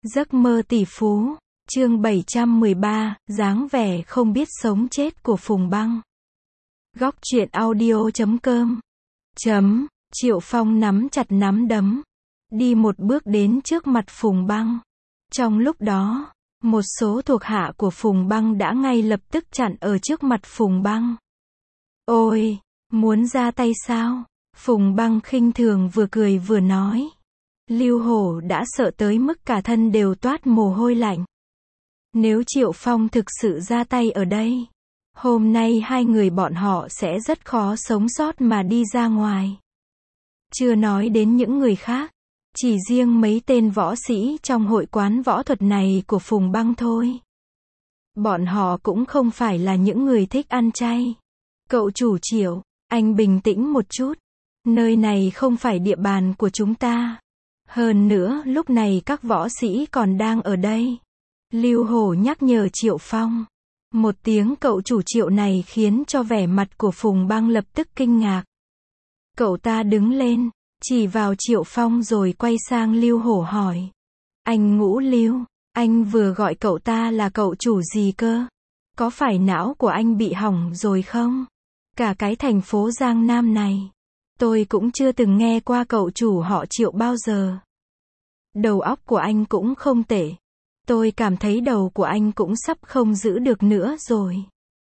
Giấc mơ tỷ phú, chương 713, dáng vẻ không biết sống chết của Phùng Băng. Góc truyện audio.com. Triệu Phong nắm chặt nắm đấm, đi một bước đến trước mặt Phùng Băng. Trong lúc đó, một số thuộc hạ của Phùng Băng đã ngay lập tức chặn ở trước mặt Phùng Băng. Ôi, muốn ra tay sao? Phùng Băng khinh thường vừa cười vừa nói. Lưu Hổ đã sợ tới mức cả thân đều toát mồ hôi lạnh. Nếu Triệu Phong thực sự ra tay ở đây, hôm nay hai người bọn họ sẽ rất khó sống sót mà đi ra ngoài. Chưa nói đến những người khác, chỉ riêng mấy tên võ sĩ trong hội quán võ thuật này của Phùng Băng thôi. Bọn họ cũng không phải là những người thích ăn chay. Cậu chủ Triệu, anh bình tĩnh một chút. Nơi này không phải địa bàn của chúng ta. Hơn nữa, lúc này các võ sĩ còn đang ở đây. Lưu Hổ nhắc nhở Triệu Phong. Một tiếng cậu chủ Triệu này khiến cho vẻ mặt của Phùng Băng lập tức kinh ngạc. Cậu ta đứng lên, chỉ vào Triệu Phong rồi quay sang Lưu Hổ hỏi. Anh Ngũ Lưu, anh vừa gọi cậu ta là cậu chủ gì cơ? Có phải não của anh bị hỏng rồi không? Cả cái thành phố Giang Nam này, tôi cũng chưa từng nghe qua cậu chủ họ Triệu bao giờ. Đầu óc của anh cũng không tệ. Tôi cảm thấy đầu của anh cũng sắp không giữ được nữa rồi.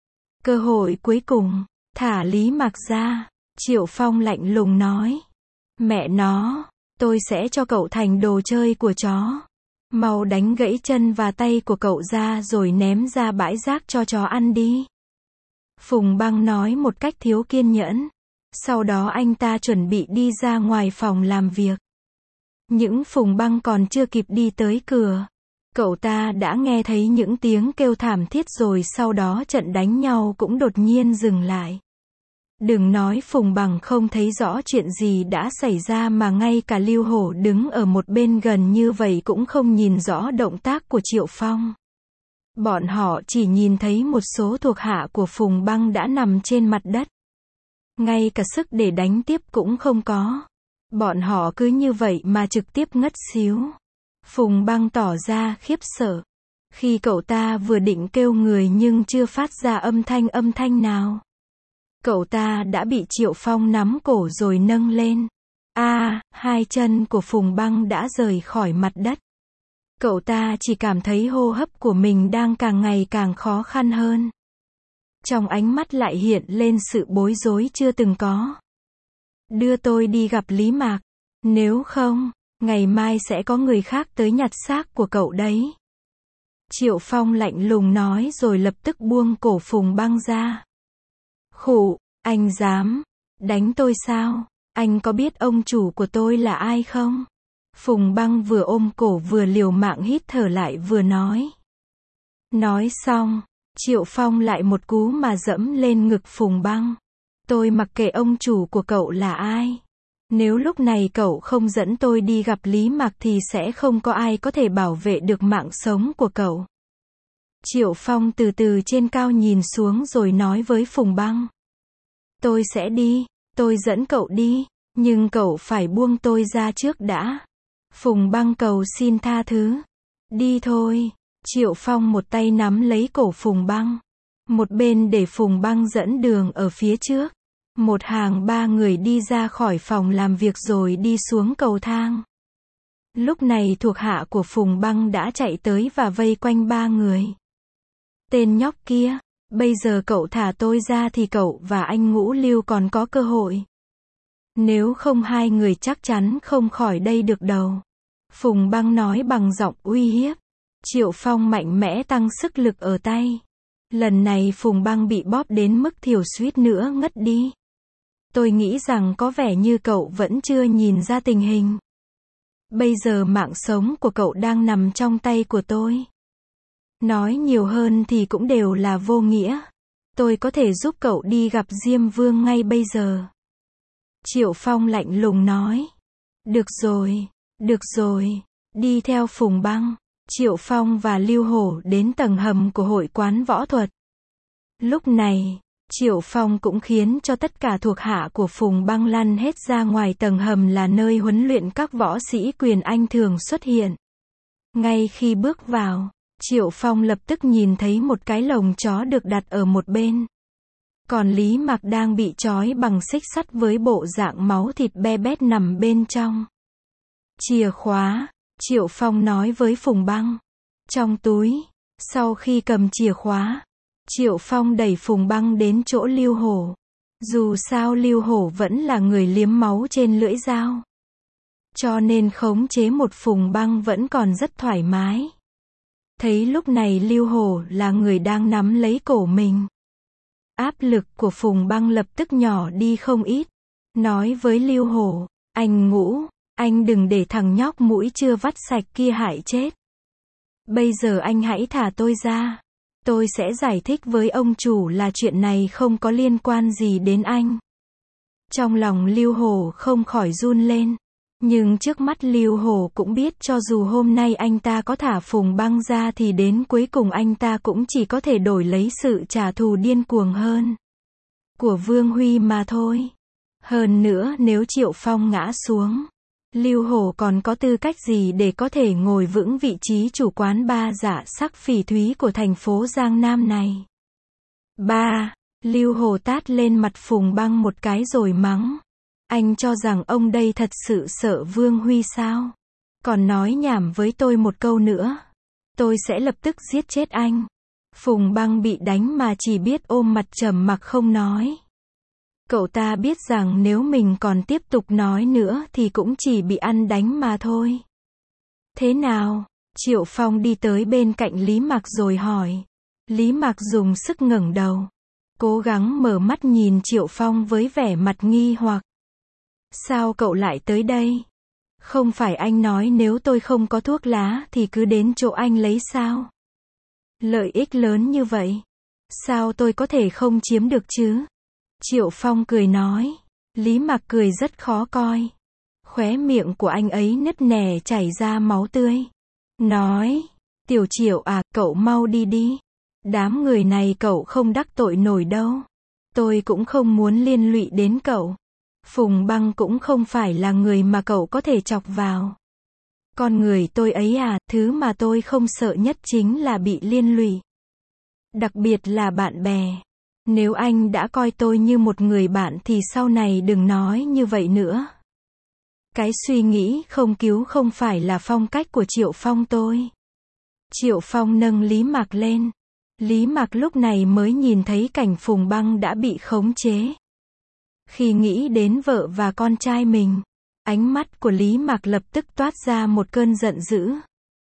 Cơ hội cuối cùng, thả Lý Mạc ra. Triệu Phong lạnh lùng nói. Mẹ nó, tôi sẽ cho cậu thành đồ chơi của chó. Mau đánh gãy chân và tay của cậu ra rồi ném ra bãi rác cho chó ăn đi. Phùng Băng nói một cách thiếu kiên nhẫn. Sau đó anh ta chuẩn bị đi ra ngoài phòng làm việc. Những Phùng Băng còn chưa kịp đi tới cửa, cậu ta đã nghe thấy những tiếng kêu thảm thiết rồi sau đó trận đánh nhau cũng đột nhiên dừng lại. Đừng nói Phùng Băng không thấy rõ chuyện gì đã xảy ra mà ngay cả Lưu Hổ đứng ở một bên gần như vậy cũng không nhìn rõ động tác của Triệu Phong. Bọn họ chỉ nhìn thấy một số thuộc hạ của Phùng Băng đã nằm trên mặt đất. Ngay cả sức để đánh tiếp cũng không có. Bọn họ cứ như vậy mà trực tiếp ngất xíu. Phùng Băng tỏ ra khiếp sợ. Khi cậu ta vừa định kêu người nhưng chưa phát ra âm thanh nào. Cậu ta đã bị Triệu Phong nắm cổ rồi nâng lên. Hai chân của Phùng Băng đã rời khỏi mặt đất. Cậu ta chỉ cảm thấy hô hấp của mình đang càng ngày càng khó khăn hơn. Trong ánh mắt lại hiện lên sự bối rối chưa từng có. Đưa tôi đi gặp Lý Mạc. Nếu không, ngày mai sẽ có người khác tới nhặt xác của cậu đấy. Triệu Phong lạnh lùng nói rồi lập tức buông cổ Phùng Băng ra. Khụ, anh dám đánh tôi sao? Anh có biết ông chủ của tôi là ai không? Phùng Băng vừa ôm cổ vừa liều mạng hít thở lại vừa nói. Nói xong, Triệu Phong lại một cú mà dẫm lên ngực Phùng Băng. Tôi mặc kệ ông chủ của cậu là ai. Nếu lúc này cậu không dẫn tôi đi gặp Lý Mạc thì sẽ không có ai có thể bảo vệ được mạng sống của cậu. Triệu Phong từ từ trên cao nhìn xuống rồi nói với Phùng Băng. Tôi sẽ đi, tôi dẫn cậu đi, nhưng cậu phải buông tôi ra trước đã. Phùng Băng cầu xin tha thứ. Đi thôi. Triệu Phong một tay nắm lấy cổ Phùng Băng. Một bên để Phùng Băng dẫn đường ở phía trước. Một hàng ba người đi ra khỏi phòng làm việc rồi đi xuống cầu thang. Lúc này thuộc hạ của Phùng Băng đã chạy tới và vây quanh ba người. Tên nhóc kia, bây giờ cậu thả tôi ra thì cậu và anh Ngũ Lưu còn có cơ hội. Nếu không hai người chắc chắn không khỏi đây được đâu. Phùng Băng nói bằng giọng uy hiếp. Triệu Phong mạnh mẽ tăng sức lực ở tay. Lần này Phùng Băng bị bóp đến mức thiểu suýt nữa ngất đi. Tôi nghĩ rằng có vẻ như cậu vẫn chưa nhìn ra tình hình. Bây giờ mạng sống của cậu đang nằm trong tay của tôi. Nói nhiều hơn thì cũng đều là vô nghĩa. Tôi có thể giúp cậu đi gặp Diêm Vương ngay bây giờ. Triệu Phong lạnh lùng nói. Được rồi, đi theo Phùng Băng. Triệu Phong và Lưu Hổ đến tầng hầm của hội quán võ thuật. Lúc này, Triệu Phong cũng khiến cho tất cả thuộc hạ của Phùng Băng lăn hết ra ngoài tầng hầm là nơi huấn luyện các võ sĩ quyền Anh thường xuất hiện. Ngay khi bước vào, Triệu Phong lập tức nhìn thấy một cái lồng chó được đặt ở một bên. Còn Lý Mặc đang bị trói bằng xích sắt với bộ dạng máu thịt be bét nằm bên trong. Chìa khóa, Triệu Phong nói với Phùng Băng. Trong túi, sau khi cầm chìa khóa, Triệu Phong đẩy Phùng Băng đến chỗ Lưu Hổ. Dù sao Lưu Hổ vẫn là người liếm máu trên lưỡi dao. Cho nên khống chế một Phùng Băng vẫn còn rất thoải mái. Thấy lúc này Lưu Hổ là người đang nắm lấy cổ mình. Áp lực của Phùng Băng lập tức nhỏ đi không ít. Nói với Lưu Hổ, anh Ngũ, anh đừng để thằng nhóc mũi chưa vắt sạch kia hại chết. Bây giờ anh hãy thả tôi ra. Tôi sẽ giải thích với ông chủ là chuyện này không có liên quan gì đến anh. Trong lòng Lưu Hổ không khỏi run lên. Nhưng trước mắt Lưu Hổ cũng biết cho dù hôm nay anh ta có thả Phùng Băng ra thì đến cuối cùng anh ta cũng chỉ có thể đổi lấy sự trả thù điên cuồng hơn của Vương Huy mà thôi. Hơn nữa nếu Triệu Phong ngã xuống, Lưu Hổ còn có tư cách gì để có thể ngồi vững vị trí chủ quán ba dạ sắc phỉ thúy của thành phố Giang Nam này. Lưu Hổ tát lên mặt Phùng Băng một cái rồi mắng. Anh cho rằng ông đây thật sự sợ Vương Huy sao? Còn nói nhảm với tôi một câu nữa, tôi sẽ lập tức giết chết anh. Phùng Băng bị đánh mà chỉ biết ôm mặt trầm mặc không nói. Cậu ta biết rằng nếu mình còn tiếp tục nói nữa thì cũng chỉ bị ăn đánh mà thôi. Thế nào? Triệu Phong đi tới bên cạnh Lý Mặc rồi hỏi. Lý Mặc dùng sức ngẩng đầu, cố gắng mở mắt nhìn Triệu Phong với vẻ mặt nghi hoặc. Sao cậu lại tới đây? Không phải anh nói nếu tôi không có thuốc lá thì cứ đến chỗ anh lấy sao? Lợi ích lớn như vậy, sao tôi có thể không chiếm được chứ? Triệu Phong cười nói. Lý Mặc cười rất khó coi. Khóe miệng của anh ấy nứt nẻ chảy ra máu tươi. Nói, Tiểu Triệu à, cậu mau đi đi. Đám người này cậu không đắc tội nổi đâu. Tôi cũng không muốn liên lụy đến cậu. Phùng Băng cũng không phải là người mà cậu có thể chọc vào. Con người tôi ấy à, thứ mà tôi không sợ nhất chính là bị liên lụy. Đặc biệt là bạn bè. Nếu anh đã coi tôi như một người bạn thì sau này đừng nói như vậy nữa. Cái suy nghĩ không cứu không phải là phong cách của Triệu Phong tôi. Triệu Phong nâng Lý Mặc lên. Lý Mặc lúc này mới nhìn thấy cảnh Phùng Băng đã bị khống chế. Khi nghĩ đến vợ và con trai mình, ánh mắt của Lý Mặc lập tức toát ra một cơn giận dữ.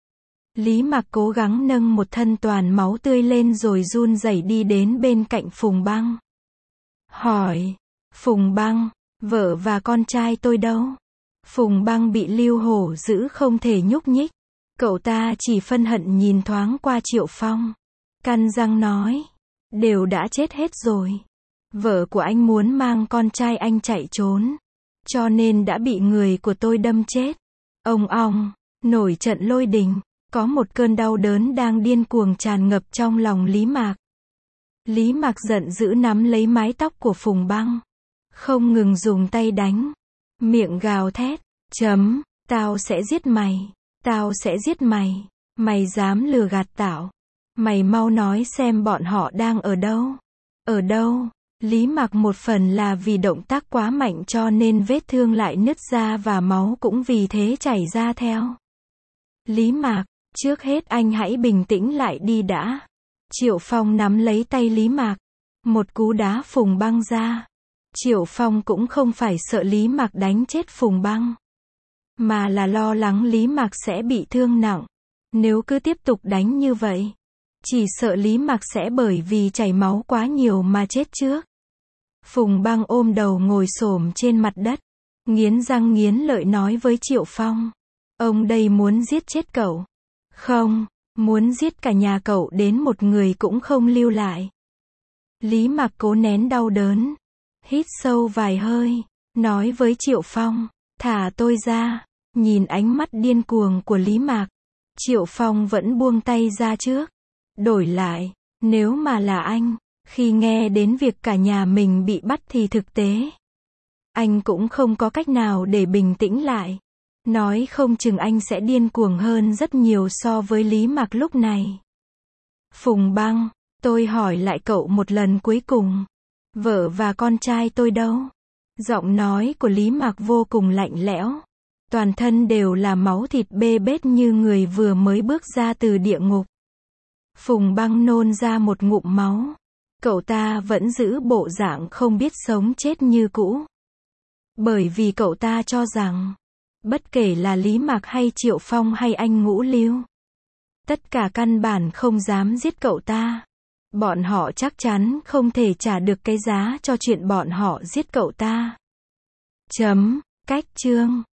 Lý Mặc cố gắng nâng một thân toàn máu tươi lên rồi run rẩy đi đến bên cạnh Phùng Băng. Hỏi, Phùng Băng, vợ và con trai tôi đâu? Phùng Băng bị Lưu Hổ giữ không thể nhúc nhích. Cậu ta chỉ phân hận nhìn thoáng qua Triệu Phong. Cắn răng nói, đều đã chết hết rồi. Vợ của anh muốn mang con trai anh chạy trốn, cho nên đã bị người của tôi đâm chết. Ông ong, nổi trận lôi đình. Có một cơn đau đớn đang điên cuồng tràn ngập trong lòng Lý Mặc. Lý Mặc giận dữ nắm lấy mái tóc của Phùng Băng, không ngừng dùng tay đánh, miệng gào thét, tao sẽ giết mày, tao sẽ giết mày, mày dám lừa gạt tao, mày mau nói xem bọn họ đang ở đâu. Ở đâu? Lý Mặc một phần là vì động tác quá mạnh cho nên vết thương lại nứt ra và máu cũng vì thế chảy ra theo. Lý Mặc, trước hết anh hãy bình tĩnh lại đi đã. Triệu Phong nắm lấy tay Lý Mặc, một cú đá Phùng Băng ra. Triệu Phong cũng không phải sợ Lý Mặc đánh chết Phùng Băng, mà là lo lắng Lý Mặc sẽ bị thương nặng. Nếu cứ tiếp tục đánh như vậy, chỉ sợ Lý Mặc sẽ bởi vì chảy máu quá nhiều mà chết trước. Phùng Băng ôm đầu ngồi xổm trên mặt đất, nghiến răng nghiến lợi nói với Triệu Phong. Ông đây muốn giết chết cậu. Không, muốn giết cả nhà cậu đến một người cũng không lưu lại. Lý Mặc cố nén đau đớn, hít sâu vài hơi, nói với Triệu Phong, thả tôi ra. Nhìn ánh mắt điên cuồng của Lý Mặc, Triệu Phong vẫn buông tay ra trước. Đổi lại, nếu mà là anh, khi nghe đến việc cả nhà mình bị bắt thì thực tế anh cũng không có cách nào để bình tĩnh lại. Nói không chừng anh sẽ điên cuồng hơn rất nhiều so với Lý Mặc lúc này. Phùng Băng, tôi hỏi lại cậu một lần cuối cùng. Vợ và con trai tôi đâu? Giọng nói của Lý Mặc vô cùng lạnh lẽo. Toàn thân đều là máu thịt bê bết như người vừa mới bước ra từ địa ngục. Phùng Băng nôn ra một ngụm máu. Cậu ta vẫn giữ bộ dạng không biết sống chết như cũ. Bởi vì cậu ta cho rằng, bất kể là Lý Mặc hay Triệu Phong hay anh Ngũ Lưu, tất cả căn bản không dám giết cậu ta. Bọn họ chắc chắn không thể trả được cái giá cho chuyện bọn họ giết cậu ta. Cách chương